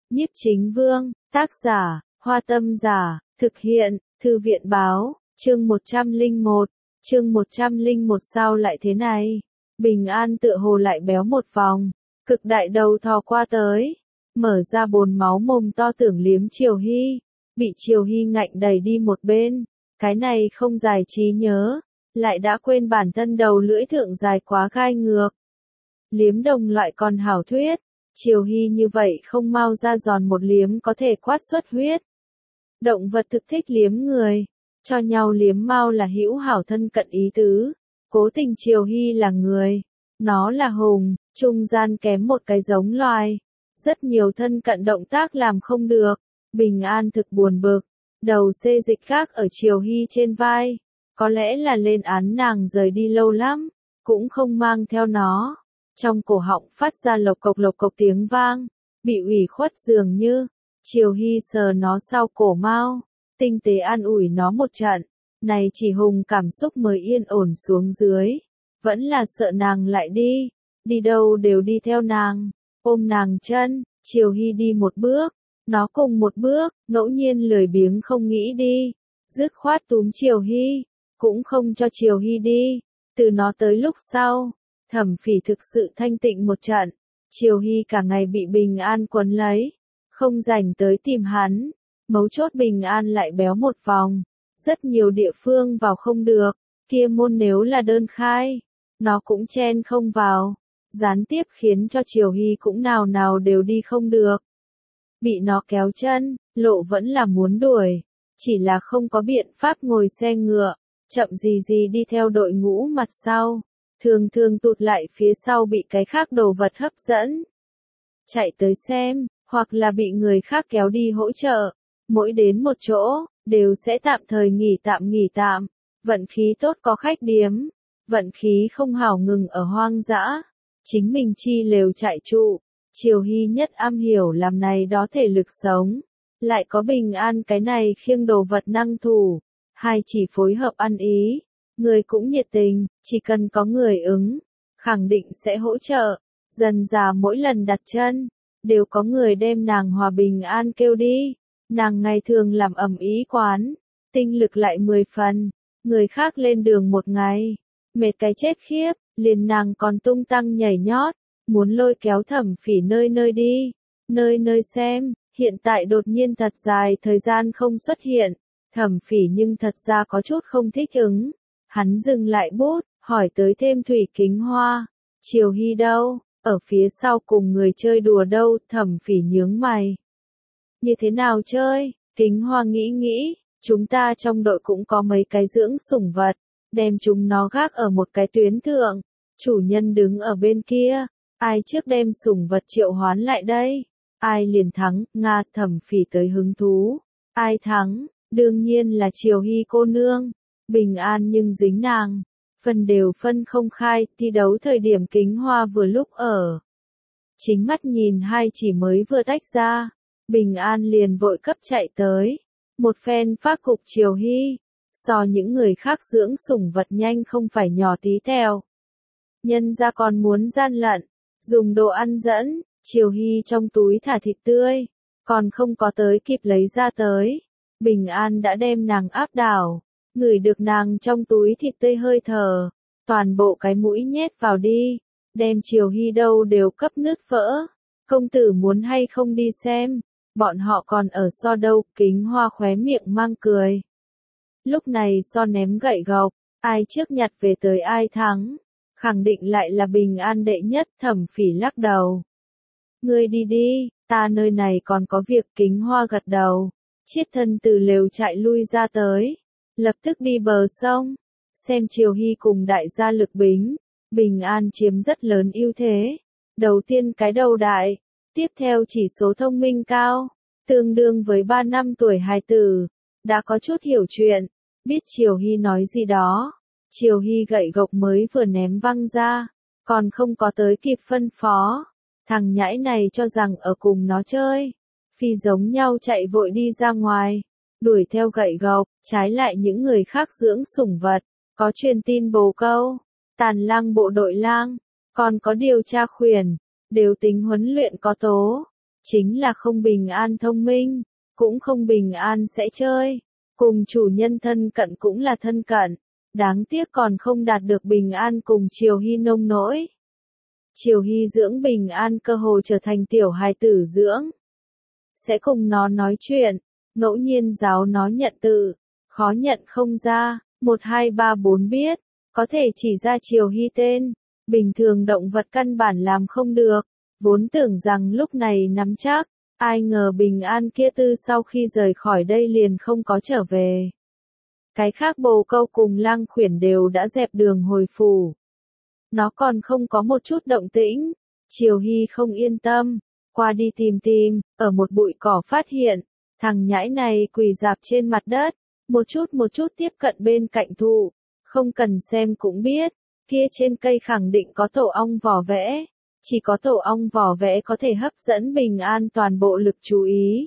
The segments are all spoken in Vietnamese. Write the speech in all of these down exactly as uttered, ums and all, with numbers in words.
Nhiếp Chính Vương, tác giả, Hoa Tâm Giả, thực hiện, Thư viện báo, chương một trăm lẻ một, chương một trăm lẻ một sao lại thế này? Bình An tựa hồ lại béo một vòng, cực đại đầu thò qua tới, mở ra bồn máu mồm to tưởng liếm Triều Hy, bị Triều Hy ngạnh đẩy đi một bên, cái này không dài trí nhớ, lại đã quên bản thân đầu lưỡi thượng dài quá gai ngược. Liếm đồng loại còn hảo thuyết, Triều Hy như vậy không mau ra giòn một liếm có thể quát xuất huyết. Động vật thực thích liếm người, cho nhau liếm mau là hữu hảo thân cận ý tứ, cố tình Triều Hy là người, nó là hùng, trung gian kém một cái giống loài, rất nhiều thân cận động tác làm không được, Bình An thực buồn bực, đầu xê dịch khác ở Triều Hy trên vai, có lẽ là lên án nàng rời đi lâu lắm, cũng không mang theo nó. Trong cổ họng phát ra lộc cộc lộc cộc tiếng vang, bị ủy khuất dường như, Triều Hy sờ nó sau cổ mau, tinh tế an ủi nó một trận, này chỉ hùng cảm xúc mới yên ổn xuống dưới, vẫn là sợ nàng lại đi, đi đâu đều đi theo nàng, ôm nàng chân, Triều Hy đi một bước, nó cùng một bước, ngẫu nhiên lười biếng không nghĩ đi, dứt khoát túm Triều Hy, cũng không cho Triều Hy đi, từ nó tới lúc sau. Thẩm Phỉ thực sự thanh tịnh một trận, Triều Hy cả ngày bị Bình An quấn lấy, không rảnh tới tìm hắn, mấu chốt Bình An lại béo một vòng, rất nhiều địa phương vào không được, kia môn nếu là đơn khai, nó cũng chen không vào, gián tiếp khiến cho Triều Hy cũng nào nào đều đi không được. Bị nó kéo chân, lộ vẫn là muốn đuổi, chỉ là không có biện pháp ngồi xe ngựa, chậm gì gì đi theo đội ngũ mặt sau. Thường thường tụt lại phía sau bị cái khác đồ vật hấp dẫn. Chạy tới xem, hoặc là bị người khác kéo đi hỗ trợ. Mỗi đến một chỗ, đều sẽ tạm thời nghỉ tạm nghỉ tạm. Vận khí tốt có khách điếm. Vận khí không hảo ngừng ở hoang dã. Chính mình chi lều chạy trụ. Triều Hy nhất am hiểu làm này đó thể lực sống. Lại có Bình An cái này khiêng đồ vật năng thủ. Hai chỉ phối hợp ăn ý. Người cũng nhiệt tình, chỉ cần có người ứng, khẳng định sẽ hỗ trợ. Dần dà mỗi lần đặt chân, đều có người đem nàng hòa Bình An kêu đi. Nàng ngày thường làm ầm ĩ quán, tinh lực lại mười phần. Người khác lên đường một ngày, mệt cái chết khiếp, liền nàng còn tung tăng nhảy nhót, muốn lôi kéo Thẩm Phỉ nơi nơi đi, nơi nơi xem. Hiện tại đột nhiên thật dài thời gian không xuất hiện, Thẩm Phỉ nhưng thật ra có chút không thích ứng. Hắn dừng lại bút, hỏi tới thêm Thủy Kính Hoa. Triều Hy đâu? Ở phía sau cùng người chơi đùa đâu? Thẩm Phỉ nhướng mày. Như thế nào chơi? Kính Hoa nghĩ nghĩ, chúng ta trong đội cũng có mấy cái dưỡng sủng vật, đem chúng nó gác ở một cái tuyến thượng. Chủ nhân đứng ở bên kia, ai trước đem sủng vật triệu hoán lại đây? Ai liền thắng? Nga. Thẩm Phỉ tới hứng thú. Ai thắng? Đương nhiên là Triều Hy cô nương. Bình An nhưng dính nàng, phần đều phân không khai, thi đấu thời điểm Kính Hoa vừa lúc ở. Chính mắt nhìn hai chỉ mới vừa tách ra, Bình An liền vội cấp chạy tới, một phen phát cục Triều Hy, so những người khác dưỡng sủng vật nhanh không phải nhỏ tí teo. Nhân ra còn muốn gian lận, dùng đồ ăn dẫn, Triều Hy trong túi thả thịt tươi, còn không có tới kịp lấy ra tới, Bình An đã đem nàng áp đảo. Ngửi được nàng trong túi thịt tươi hơi thở, toàn bộ cái mũi nhét vào đi, đem Triều Hy đâu đều cấp nứt vỡ. Công tử muốn hay không đi xem, bọn họ còn ở so đâu? Kính Hoa khóe miệng mang cười. Lúc này so ném gậy gộc, ai trước nhặt về tới ai thắng, khẳng định lại là Bình An đệ nhất. Thẩm Phỉ lắc đầu. Ngươi đi đi, ta nơi này còn có việc. Kính Hoa gật đầu, chiết thân từ lều chạy lui ra tới. Lập tức đi bờ sông, xem Triều Hy cùng đại gia Lực Bính, Bình An chiếm rất lớn ưu thế. Đầu tiên cái đầu đại, tiếp theo chỉ số thông minh cao, tương đương với ba năm tuổi hài tử, đã có chút hiểu chuyện, biết Triều Hy nói gì đó. Triều Hy gậy gộc mới vừa ném văng ra, còn không có tới kịp phân phó. Thằng nhãi này cho rằng ở cùng nó chơi, phi giống nhau chạy vội đi ra ngoài. Đuổi theo gậy gộc, trái lại những người khác dưỡng sủng vật, có truyền tin bồ câu, tàn lang bộ đội lang, còn có điều tra khuyển, đều tính huấn luyện có tố. chính là không bình an thông minh, cũng không bình an sẽ chơi, cùng chủ nhân thân cận cũng là thân cận, đáng tiếc còn không đạt được bình an cùng Triều Hy nông nỗi. Triều Hy dưỡng bình an cơ hồ trở thành tiểu hài tử dưỡng. Sẽ cùng nó nói chuyện, ngẫu nhiên giáo nó nhận tự, khó nhận không ra, một hai ba bốn biết, có thể chỉ ra Triều Hy tên, bình thường động vật căn bản làm không được, vốn tưởng rằng lúc này nắm chắc, ai ngờ bình an kia tư sau khi rời khỏi đây liền không có trở về. Cái khác bồ câu cùng lang khuyển đều đã dẹp đường hồi phủ. Nó còn không có một chút động tĩnh, Triều Hy không yên tâm, qua đi tìm tìm, ở một bụi cỏ phát hiện, thằng nhãi này quỳ rạp trên mặt đất, một chút một chút tiếp cận bên cạnh thụ, không cần xem cũng biết, kia trên cây khẳng định có tổ ong vỏ vẽ, chỉ có tổ ong vỏ vẽ có thể hấp dẫn bình an toàn bộ lực chú ý.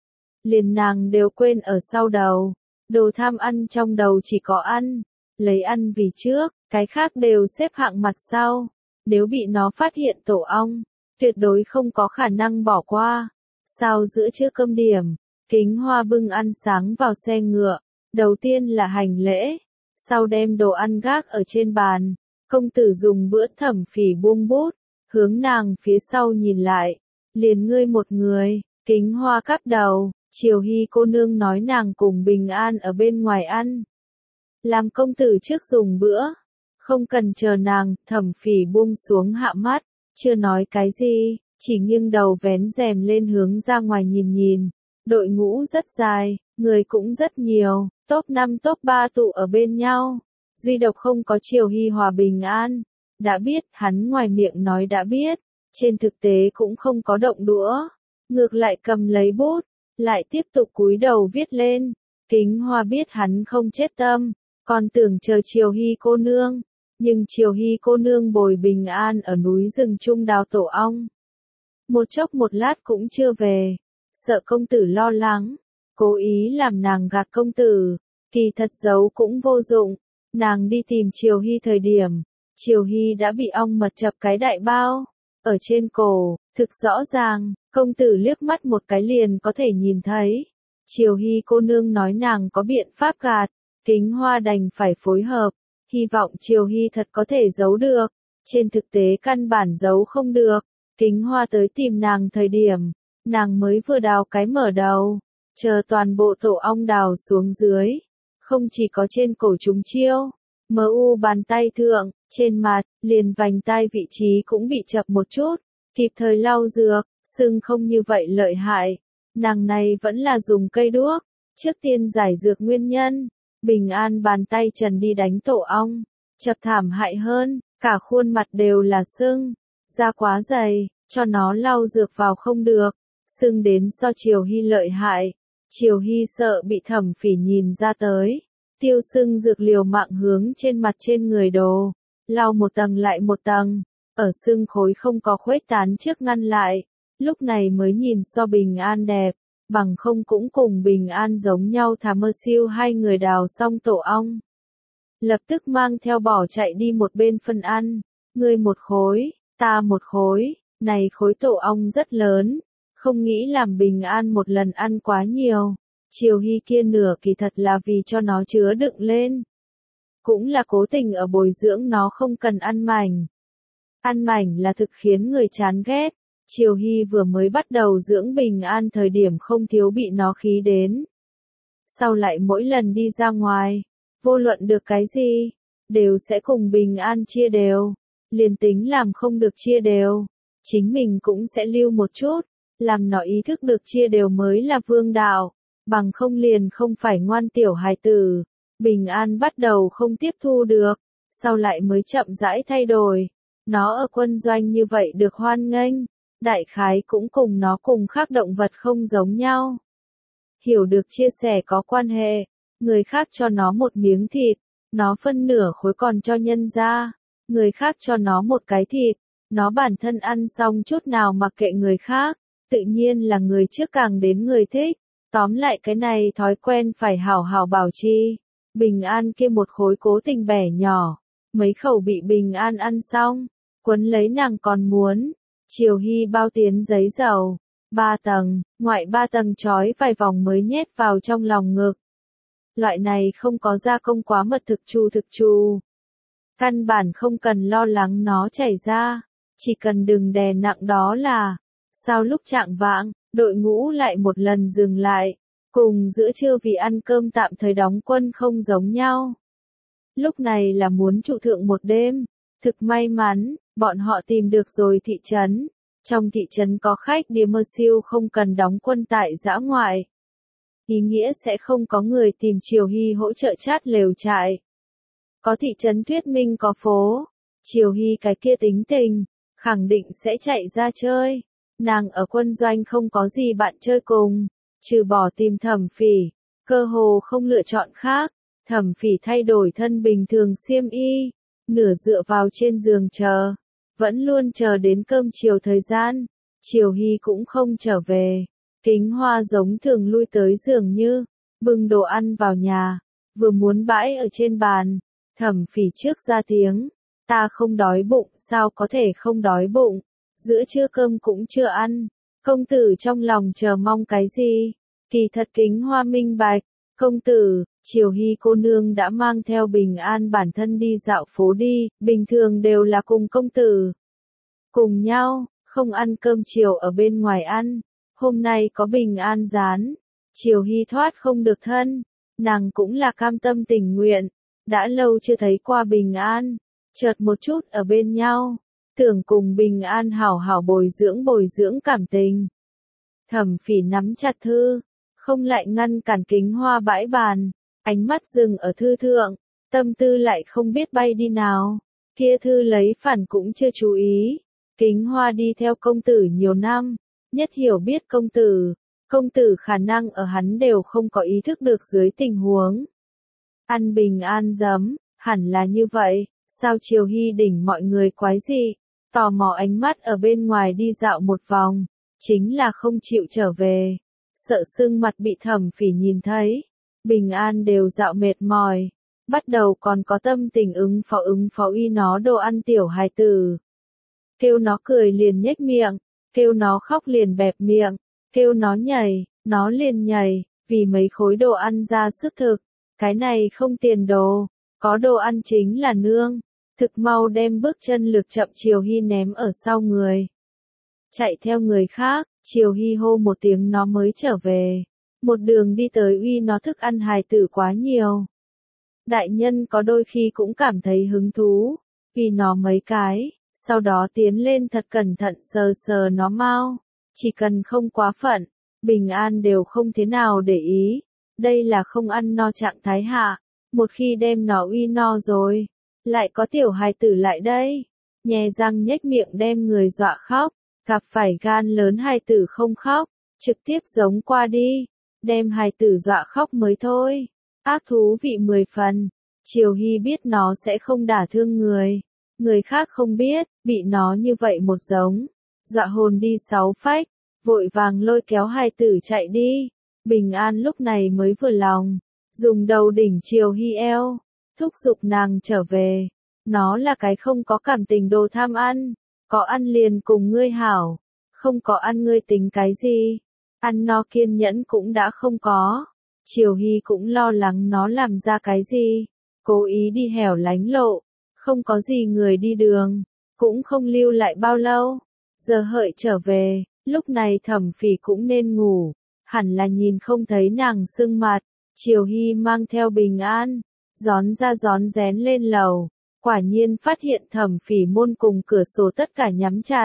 Liền nàng đều quên ở sau đầu, đồ tham ăn trong đầu chỉ có ăn, lấy ăn vì trước, cái khác đều xếp hạng mặt sau, nếu bị nó phát hiện tổ ong, tuyệt đối không có khả năng bỏ qua. Sau giữa trưa cơm điểm, Kính Hoa bưng ăn sáng vào xe ngựa, đầu tiên là hành lễ, sau đem đồ ăn gác ở trên bàn, công tử dùng bữa Thẩm Phỉ buông bút, hướng nàng phía sau nhìn lại, liền ngươi một người, Kính Hoa cắp đầu, Triều Hy cô nương nói nàng cùng bình an ở bên ngoài ăn. Làm công tử trước dùng bữa, không cần chờ nàng, Thẩm Phỉ buông xuống hạ mắt, chưa nói cái gì, chỉ nghiêng đầu vén rèm lên hướng ra ngoài nhìn nhìn, đội ngũ rất dài, người cũng rất nhiều, top năm top ba tụ ở bên nhau, duy độc không có Triều Hy hòa bình an, đã biết, hắn ngoài miệng nói đã biết, trên thực tế cũng không có động đũa, ngược lại cầm lấy bút, lại tiếp tục cúi đầu viết lên, Kính Hoa biết hắn không chết tâm, còn tưởng chờ Triều Hy cô nương, nhưng Triều Hy cô nương bồi bình an ở núi rừng trung đào tổ ong. Một chốc một lát cũng chưa về, sợ công tử lo lắng, cố ý làm nàng gạt công tử, kỳ thật giấu cũng vô dụng, nàng đi tìm Triều Hy thời điểm, Triều Hy đã bị ong mật chập cái đại bao, ở trên cổ, thực rõ ràng, công tử liếc mắt một cái liền có thể nhìn thấy. Triều Hy cô nương nói nàng có biện pháp gạt, Kính Hoa đành phải phối hợp, hy vọng Triều Hy thật có thể giấu được, trên thực tế căn bản giấu không được. Kính Hoa tới tìm nàng thời điểm, nàng mới vừa đào cái mở đầu, chờ toàn bộ tổ ong đào xuống dưới, không chỉ có trên cổ chúng chiêu, mờ u bàn tay thượng, trên mặt, liền vành tai vị trí cũng bị chập một chút, kịp thời lau dược, sưng không như vậy lợi hại, nàng này vẫn là dùng cây đuốc, trước tiên giải dược nguyên nhân, bình an bàn tay trần đi đánh tổ ong, chập thảm hại hơn, cả khuôn mặt đều là sưng. Da quá dày, cho nó lau dược vào không được, sưng đến so Triều Hy lợi hại, Triều Hy sợ bị Thẩm Phỉ nhìn ra tới, tiêu sưng dược liều mạng hướng trên mặt trên người đồ, lau một tầng lại một tầng, ở sưng khối không có khuếch tán trước ngăn lại, lúc này mới nhìn so bình an đẹp, bằng không cũng cùng bình an giống nhau thà mơ siêu hai người đào xong tổ ong. Lập tức mang theo bỏ chạy đi một bên phân ăn, ngươi một khối. Ta một khối, này khối tổ ong rất lớn, không nghĩ làm bình an một lần ăn quá nhiều, Triều Hy kia nửa kỳ thật là vì cho nó chứa đựng lên. Cũng là cố tình ở bồi dưỡng nó không cần ăn mảnh. Ăn mảnh là thực khiến người chán ghét, Triều Hy vừa mới bắt đầu dưỡng bình an thời điểm không thiếu bị nó khí đến. Sau lại mỗi lần đi ra ngoài, vô luận được cái gì, đều sẽ cùng bình an chia đều. Liền tính làm không được chia đều, chính mình cũng sẽ lưu một chút, làm nó ý thức được chia đều mới là vương đạo, bằng không liền không phải ngoan tiểu hài tử. Bình an bắt đầu không tiếp thu được, sau lại mới chậm rãi thay đổi. Nó ở quân doanh như vậy được hoan nghênh, đại khái cũng cùng nó cùng khác động vật không giống nhau. Hiểu được chia sẻ có quan hệ, người khác cho nó một miếng thịt, nó phân nửa khối còn cho nhân ra. Người khác cho nó một cái thịt, nó bản thân ăn xong chút nào mặc kệ người khác, tự nhiên là người trước càng đến người thích. Tóm lại cái này thói quen phải hảo hảo bảo trì. Bình an kia một khối cố tình bẻ nhỏ, mấy khẩu bị bình an ăn xong, quấn lấy nàng còn muốn. Triều Hy bao tiến giấy dầu, Ba tầng, ngoại ba tầng trói vài vòng mới nhét vào trong lòng ngực. Loại này không có gia công quá mật thực chu thực chu. Căn bản không cần lo lắng nó chảy ra, chỉ cần đừng đè nặng đó là. Sau lúc chạng vạng, đội ngũ lại một lần dừng lại, cùng giữa trưa vì ăn cơm tạm thời đóng quân không giống nhau. Lúc này là muốn trụ thượng một đêm, thực may mắn, bọn họ tìm được rồi thị trấn. Trong thị trấn có khách đi mơ siêu không cần đóng quân tại dã ngoại. Ý nghĩa sẽ không có người tìm Triều Hy hỗ trợ chát lều trại. Có thị trấn thuyết minh có phố, Triều Hy cái kia tính tình, khẳng định sẽ chạy ra chơi. Nàng ở quân doanh không có gì bạn chơi cùng, trừ bỏ tìm Thẩm Phỉ, cơ hồ không lựa chọn khác. Thẩm Phỉ thay đổi thân bình thường xiêm y, nửa dựa vào trên giường chờ, vẫn luôn chờ đến cơm chiều thời gian. Triều Hy cũng không trở về, Kính Hoa giống thường lui tới dường như, bưng đồ ăn vào nhà, vừa muốn bãi ở trên bàn. Thẩm Phỉ trước ra tiếng, ta không đói bụng, sao có thể không đói bụng, giữa trưa cơm cũng chưa ăn, công tử trong lòng chờ mong cái gì? Kỳ thật Kính Hoa minh bạch, công tử, Triều Hy cô nương đã mang theo Bình An bản thân đi dạo phố đi, bình thường đều là cùng công tử. Cùng nhau, không ăn cơm chiều ở bên ngoài ăn, hôm nay có Bình An rán, Triều Hy thoát không được thân, nàng cũng là cam tâm tình nguyện, đã lâu chưa thấy qua Bình An, chợt một chút ở bên nhau, tưởng cùng Bình An hảo hảo bồi dưỡng bồi dưỡng cảm tình. Thẩm Phỉ nắm chặt thư, không lại ngăn cản Kính Hoa bãi bàn, ánh mắt dừng ở thư thượng, tâm tư lại không biết bay đi nào, kia thư lấy phản cũng chưa chú ý. Kính Hoa đi theo công tử nhiều năm, nhất hiểu biết công tử, công tử khả năng ở hắn đều không có ý thức được dưới tình huống. Ăn Bình An giấm, hẳn là như vậy, sao Triều Hy đỉnh mọi người quái gì, tò mò ánh mắt ở bên ngoài đi dạo một vòng, chính là không chịu trở về, sợ sưng mặt bị Thẩm Phỉ nhìn thấy. Bình An đều dạo mệt mỏi, bắt đầu còn có tâm tình ứng phó ứng phó uy nó đồ ăn tiểu hài tử. Kêu nó cười liền nhếch miệng, kêu nó khóc liền bẹp miệng, kêu nó nhảy, nó liền nhảy, vì mấy khối đồ ăn ra sức thực. Cái này không tiền đồ, có đồ ăn chính là nương. Thực mau đem bước chân lược chậm Triều Hy ném ở sau người. Chạy theo người khác, Triều Hy hô một tiếng nó mới trở về. Một đường đi tới uy nó thức ăn hài tử quá nhiều. Đại nhân có đôi khi cũng cảm thấy hứng thú, vì nó mấy cái, sau đó tiến lên thật cẩn thận sờ sờ nó mau. Chỉ cần không quá phận, Bình An đều không thế nào để ý. Đây là không ăn no trạng thái hạ, một khi đem nó uy no rồi, lại có tiểu hài tử lại đây, nhè răng nhếch miệng đem người dọa khóc, gặp phải gan lớn hài tử không khóc, trực tiếp giống qua đi, đem hài tử dọa khóc mới thôi. Ác thú vị mười phần, Triều Hy biết nó sẽ không đả thương người, người khác không biết, bị nó như vậy một giống, dọa hồn đi sáu phách, vội vàng lôi kéo hài tử chạy đi. Bình An lúc này mới vừa lòng, dùng đầu đỉnh Triều Hy eo, thúc giục nàng trở về. Nó là cái không có cảm tình đồ tham ăn, có ăn liền cùng ngươi hảo, không có ăn ngươi tính cái gì, ăn no kiên nhẫn cũng đã không có. Triều Hy cũng lo lắng nó làm ra cái gì, cố ý đi hẻo lánh lộ, không có gì người đi đường, cũng không lưu lại bao lâu. Giờ hợi trở về, lúc này Thẩm Phỉ cũng nên ngủ. Hẳn là nhìn không thấy nàng sưng mặt, Triều Hy mang theo Bình An, gión ra gión rén lên lầu, quả nhiên phát hiện Thẩm Phỉ môn cùng cửa sổ tất cả nhắm chặt.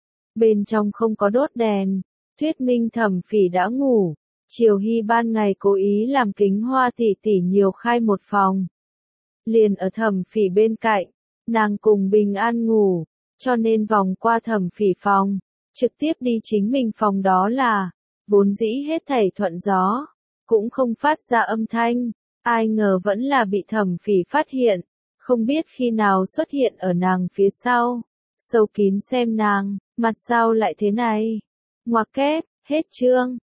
Bên trong không có đốt đèn, thuyết minh Thẩm Phỉ đã ngủ. Triều Hy ban ngày cố ý làm Kính Hoa tỷ tỷ nhiều khai một phòng. Liền ở Thẩm Phỉ bên cạnh, nàng cùng Bình An ngủ, cho nên vòng qua Thẩm Phỉ phòng, trực tiếp đi chính mình phòng đó là. Vốn dĩ hết thảy thuận gió, cũng không phát ra âm thanh, ai ngờ vẫn là bị Thẩm Phỉ phát hiện, không biết khi nào xuất hiện ở nàng phía sau, sâu kín xem nàng, mặt sao lại thế này. Ngoặc kép, hết chương.